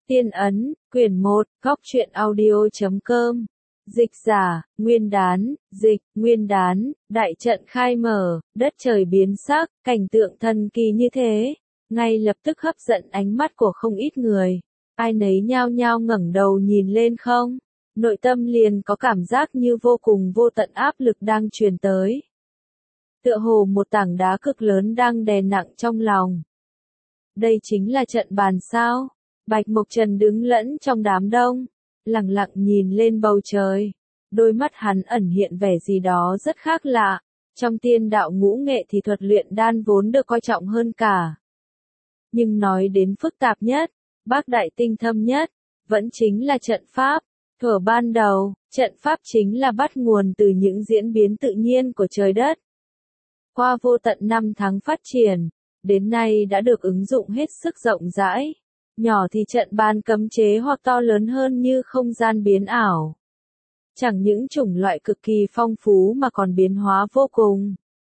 Tiên ấn, quyển 1, góc truyện audio.com. Dịch giả, Nguyên Đán, dịch, Nguyên Đán, đại trận khai mở, đất trời biến sắc, cảnh tượng thần kỳ như thế, ngay lập tức hấp dẫn ánh mắt của không ít người. Ai nấy nhao nhao ngẩng đầu nhìn lên không, nội tâm liền có cảm giác như vô cùng vô tận áp lực đang truyền tới. Tựa hồ một tảng đá cực lớn đang đè nặng trong lòng. Đây chính là trận bàn sao? Bạch Mộc Trần đứng lẫn trong đám đông, lặng lặng nhìn lên bầu trời. Đôi mắt hắn ẩn hiện vẻ gì đó rất khác lạ. Trong tiên đạo ngũ nghệ thì thuật luyện đan vốn được coi trọng hơn cả. Nhưng nói đến phức tạp nhất, bác đại tinh thâm nhất, vẫn chính là trận pháp. Thuở ban đầu, trận pháp chính là bắt nguồn từ những diễn biến tự nhiên của trời đất. Qua vô tận năm tháng phát triển, đến nay đã được ứng dụng hết sức rộng rãi. Nhỏ thì trận bàn cấm chế hoặc to lớn hơn như không gian biến ảo. Chẳng những chủng loại cực kỳ phong phú mà còn biến hóa vô cùng.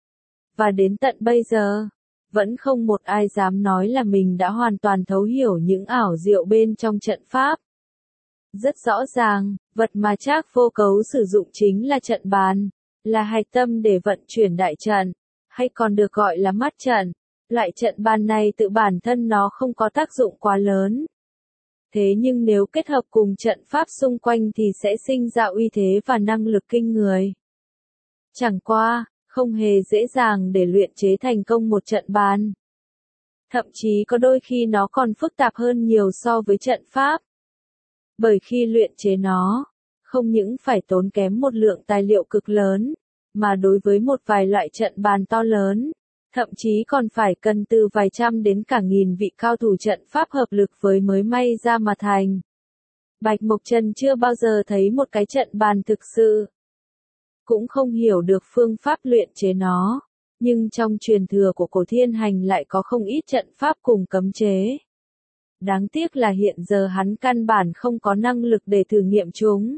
Và đến tận bây giờ, vẫn không một ai dám nói là mình đã hoàn toàn thấu hiểu những ảo diệu bên trong trận pháp. Rất rõ ràng, vật mà Trác Vô Cấu sử dụng chính là trận bàn, là hạch tâm để vận chuyển đại trận, hay còn được gọi là mắt trận. Loại trận bàn này tự bản thân nó không có tác dụng quá lớn. Thế nhưng nếu kết hợp cùng trận pháp xung quanh thì sẽ sinh ra uy thế và năng lực kinh người. Chẳng qua, không hề dễ dàng để luyện chế thành công một trận bàn. Thậm chí có đôi khi nó còn phức tạp hơn nhiều so với trận pháp. Bởi khi luyện chế nó, không những phải tốn kém một lượng tài liệu cực lớn, mà đối với một vài loại trận bàn to lớn, thậm chí còn phải cần từ vài trăm đến cả nghìn vị cao thủ trận pháp hợp lực với mới may ra mà thành. Bạch Mộc Trần chưa bao giờ thấy một cái trận bàn thực sự. Cũng không hiểu được phương pháp luyện chế nó. Nhưng trong truyền thừa của cổ thiên hành lại có không ít trận pháp cùng cấm chế. Đáng tiếc là hiện giờ hắn căn bản không có năng lực để thử nghiệm chúng.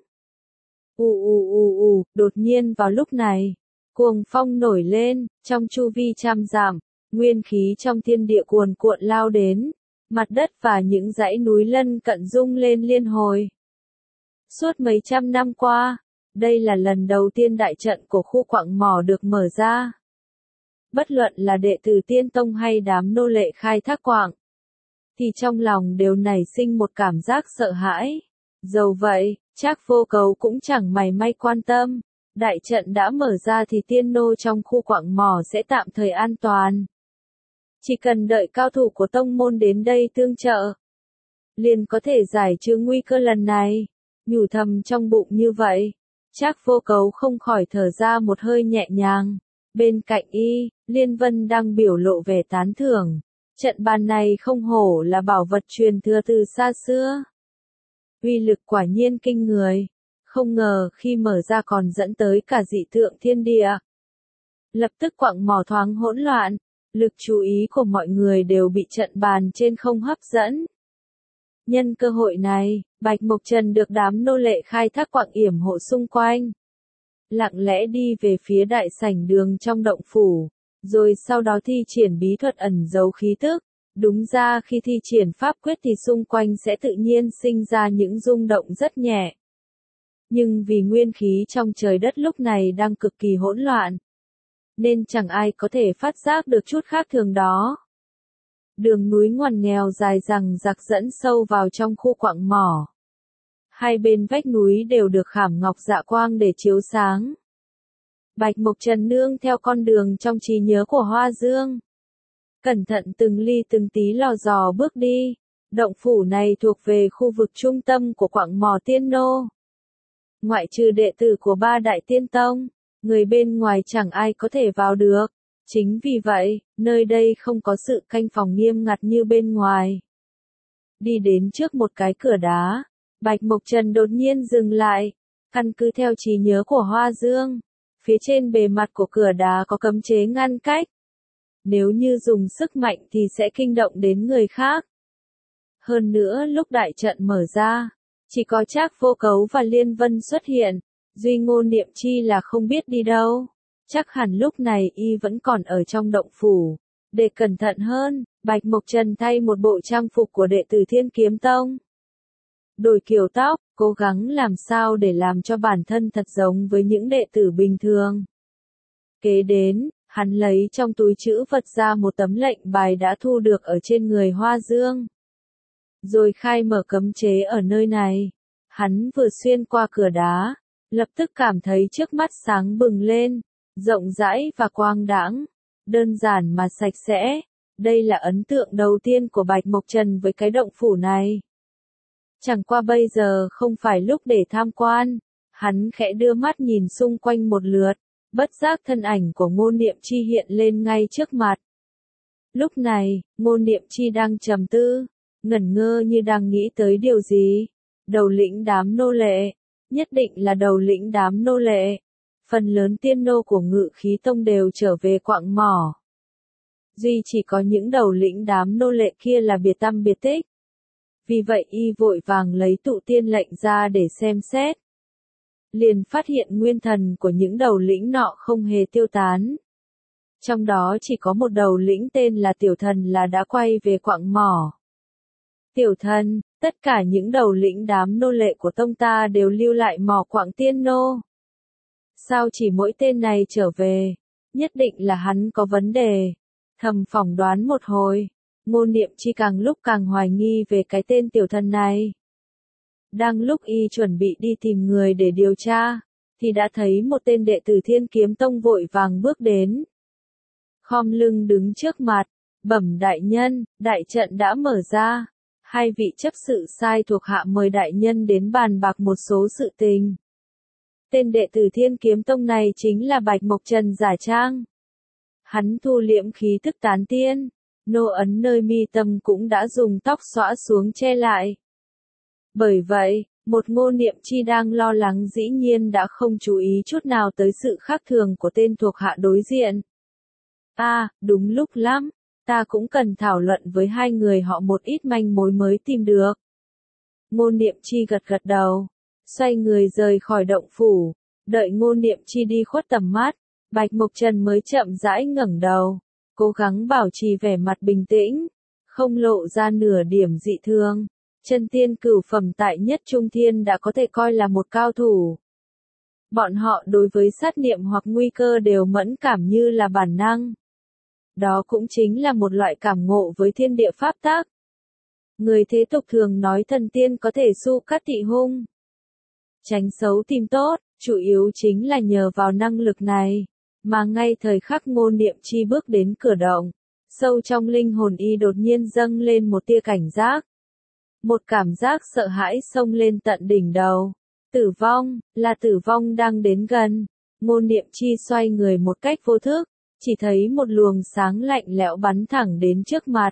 Đột nhiên vào lúc này. Cuồng phong nổi lên, trong chu vi trăm dặm, nguyên khí trong thiên địa cuồn cuộn lao đến, mặt đất và những dãy núi lân cận rung lên liên hồi. Suốt mấy trăm năm qua, đây là lần đầu tiên đại trận của khu quặng mỏ được mở ra. Bất luận là đệ tử Tiên Tông hay đám nô lệ khai thác quặng, thì trong lòng đều nảy sinh một cảm giác sợ hãi. Dầu vậy, Trác Vô Cấu cũng chẳng mảy may quan tâm. Đại trận đã mở ra thì tiên nô trong khu quặng mỏ sẽ tạm thời an toàn. Chỉ cần đợi cao thủ của tông môn đến đây tương trợ, liền có thể giải trừ nguy cơ lần này. Nhủ thầm trong bụng như vậy, Trác Vô Cấu không khỏi thở ra một hơi nhẹ nhàng. Bên cạnh y, Liên Vân đang biểu lộ vẻ tán thưởng. Trận bàn này không hổ là bảo vật truyền thừa từ xa xưa. Uy lực quả nhiên kinh người. Không ngờ khi mở ra còn dẫn tới cả dị tượng thiên địa. Lập tức quặng mỏ thoáng hỗn loạn, lực chú ý của mọi người đều bị trận bàn trên không hấp dẫn. Nhân cơ hội này, Bạch Mộc Trần được đám nô lệ khai thác quặng yểm hộ xung quanh. Lặng lẽ đi về phía đại sảnh đường trong động phủ, rồi sau đó thi triển bí thuật ẩn giấu khí tức. Đúng ra khi thi triển pháp quyết thì xung quanh sẽ tự nhiên sinh ra những rung động rất nhẹ. Nhưng vì nguyên khí trong trời đất lúc này đang cực kỳ hỗn loạn, nên chẳng ai có thể phát giác được chút khác thường đó. Đường núi ngoằn nghèo dài dằng dặc dẫn sâu vào trong khu quặng mỏ. Hai bên vách núi đều được khảm ngọc dạ quang để chiếu sáng. Bạch Mộc Trần nương theo con đường trong trí nhớ của Hoa Dương. Cẩn thận từng ly từng tí lò dò bước đi. Động phủ này thuộc về khu vực trung tâm của quặng mỏ tiên nô. Ngoại trừ đệ tử của ba đại tiên tông, người bên ngoài chẳng ai có thể vào được. Chính vì vậy, nơi đây không có sự canh phòng nghiêm ngặt như bên ngoài. Đi đến trước một cái cửa đá, Bạch Mộc Trần đột nhiên dừng lại. Căn cứ theo trí nhớ của Hoa Dương, phía trên bề mặt của cửa đá có cấm chế ngăn cách. Nếu như dùng sức mạnh thì sẽ kinh động đến người khác. Hơn nữa lúc đại trận mở ra, chỉ có Trác Vô Cấu và Liên Vân xuất hiện, Duy Ngô Niệm Chi là không biết đi đâu. Chắc hẳn lúc này y vẫn còn ở trong động phủ. Để cẩn thận hơn, Bạch Mộc Trần thay một bộ trang phục của đệ tử Thiên Kiếm Tông, đổi kiểu tóc, cố gắng làm sao để làm cho bản thân thật giống với những đệ tử bình thường. Kế đến, hắn lấy trong túi trữ vật ra một tấm lệnh bài đã thu được ở trên người Hoa Dương. Rồi khai mở cấm chế ở nơi này. Hắn vừa xuyên qua cửa đá, lập tức cảm thấy trước mắt sáng bừng lên, rộng rãi và quang đãng, đơn giản mà sạch sẽ. Đây là ấn tượng đầu tiên của Bạch Mộc Trần với cái động phủ này. Chẳng qua bây giờ không phải lúc để tham quan, hắn khẽ đưa mắt nhìn xung quanh một lượt, bất giác thân ảnh của Ngô Niệm Chi hiện lên ngay trước mặt. Lúc này, Ngô Niệm Chi đang trầm tư, ngẩn ngơ như đang nghĩ tới điều gì. Đầu lĩnh đám nô lệ, nhất định là đầu lĩnh đám nô lệ. Phần lớn tiên nô của Ngự Khí Tông đều trở về quạng mỏ. Duy chỉ có những đầu lĩnh đám nô lệ kia là biệt tăm biệt tích. Vì vậy y vội vàng lấy tụ tiên lệnh ra để xem xét. Liền phát hiện nguyên thần của những đầu lĩnh nọ không hề tiêu tán. Trong đó chỉ có một đầu lĩnh tên là Tiểu Thần là đã quay về quạng mỏ. Tiểu Thần, tất cả những đầu lĩnh đám nô lệ của tông ta đều lưu lại mỏ quạng tiên nô. Sao chỉ mỗi tên này trở về? Nhất định là hắn có vấn đề. Thầm phỏng đoán một hồi, Ngô Niệm Chi càng lúc càng hoài nghi về cái tên Tiểu Thần này. Đang lúc y chuẩn bị đi tìm người để điều tra, thì đã thấy một tên đệ tử Thiên Kiếm Tông vội vàng bước đến. Khom lưng đứng trước mặt, bẩm đại nhân, đại trận đã mở ra. Hai vị chấp sự sai thuộc hạ mời đại nhân đến bàn bạc một số sự tình. Tên đệ tử Thiên Kiếm Tông này chính là Bạch Mộc Trần giả trang. Hắn thu liễm khí thức tán tiên, nô ấn nơi mi tâm cũng đã dùng tóc xõa xuống che lại. Bởi vậy, một Ngô Niệm Chi đang lo lắng dĩ nhiên đã không chú ý chút nào tới sự khác thường của tên thuộc hạ đối diện. Đúng lúc lắm, ta cũng cần thảo luận với hai người họ một ít manh mối mới tìm được. Ngô Niệm Chi gật gật đầu, xoay người rời khỏi động phủ, đợi Ngô Niệm Chi đi khuất tầm mắt, Bạch Mộc Trần mới chậm rãi ngẩng đầu, cố gắng bảo trì vẻ mặt bình tĩnh, không lộ ra nửa điểm dị thường. Chân tiên cửu phẩm tại Nhất Trung Thiên đã có thể coi là một cao thủ. Bọn họ đối với sát niệm hoặc nguy cơ đều mẫn cảm như là bản năng. Đó cũng chính là một loại cảm ngộ với thiên địa pháp tắc. Người thế tục thường nói thần tiên có thể su cắt tị hung, tránh xấu tìm tốt, chủ yếu chính là nhờ vào năng lực này, mà ngay thời khắc Ngô Niệm Chi bước đến cửa động, sâu trong linh hồn y đột nhiên dâng lên một tia cảnh giác. Một cảm giác sợ hãi xông lên tận đỉnh đầu. Tử vong, là tử vong đang đến gần. Ngô Niệm Chi xoay người một cách vô thức, chỉ thấy một luồng sáng lạnh lẽo bắn thẳng đến trước mặt.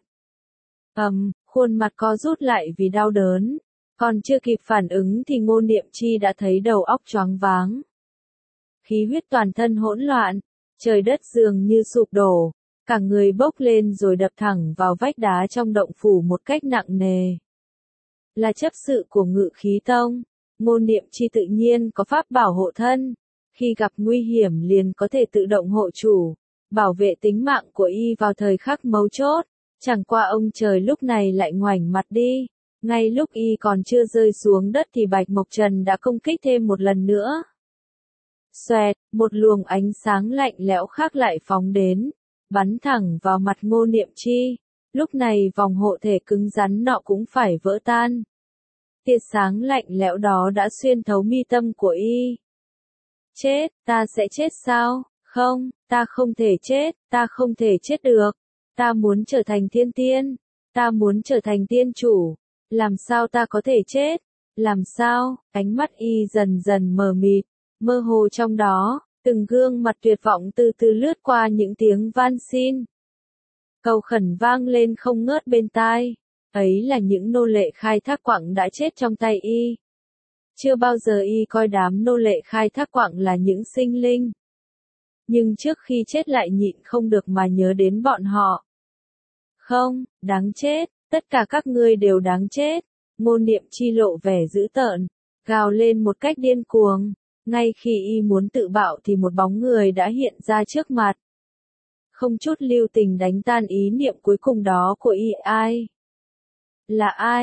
Khuôn mặt co rút lại vì đau đớn. Còn chưa kịp phản ứng thì Ngô Niệm Chi đã thấy đầu óc choáng váng. Khí huyết toàn thân hỗn loạn, trời đất dường như sụp đổ, cả người bốc lên rồi đập thẳng vào vách đá trong động phủ một cách nặng nề. Là chấp sự của Ngự Khí Tông, Ngô Niệm Chi tự nhiên có pháp bảo hộ thân, khi gặp nguy hiểm liền có thể tự động hộ chủ, bảo vệ tính mạng của y vào thời khắc mấu chốt. Chẳng qua ông trời lúc này lại ngoảnh mặt đi, ngay lúc y còn chưa rơi xuống đất thì Bạch Mộc Trần đã công kích thêm một lần nữa. Xoẹt, một luồng ánh sáng lạnh lẽo khác lại phóng đến, bắn thẳng vào mặt Ngô Niệm Chi. Lúc này vòng hộ thể cứng rắn nọ cũng phải vỡ tan. Tia sáng lạnh lẽo đó đã xuyên thấu mi tâm của y. Chết, ta sẽ chết sao? Không, ta không thể chết, ta không thể chết được. Ta muốn trở thành thiên tiên, ta muốn trở thành tiên chủ. Làm sao ta có thể chết? Làm sao? Ánh mắt y dần dần mờ mịt, mơ hồ trong đó, từng gương mặt tuyệt vọng từ từ lướt qua những tiếng van xin. Cầu khẩn vang lên không ngớt bên tai. Ấy là những nô lệ khai thác quặng đã chết trong tay y. Chưa bao giờ y coi đám nô lệ khai thác quặng là những sinh linh. Nhưng trước khi chết lại nhịn không được mà nhớ đến bọn họ. Không, đáng chết, tất cả các ngươi đều đáng chết. Ngô Niệm Chi lộ vẻ dữ tợn, gào lên một cách điên cuồng. Ngay khi y muốn tự bạo thì một bóng người đã hiện ra trước mặt. Không chút lưu tình đánh tan ý niệm cuối cùng đó của y. Ai? Là ai?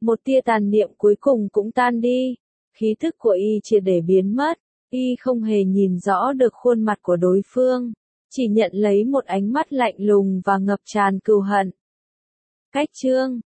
Một tia tàn niệm cuối cùng cũng tan đi, khí thức của y triệt để biến mất, y không hề nhìn rõ được khuôn mặt của đối phương, chỉ nhận lấy một ánh mắt lạnh lùng và ngập tràn cừu hận. Cách chương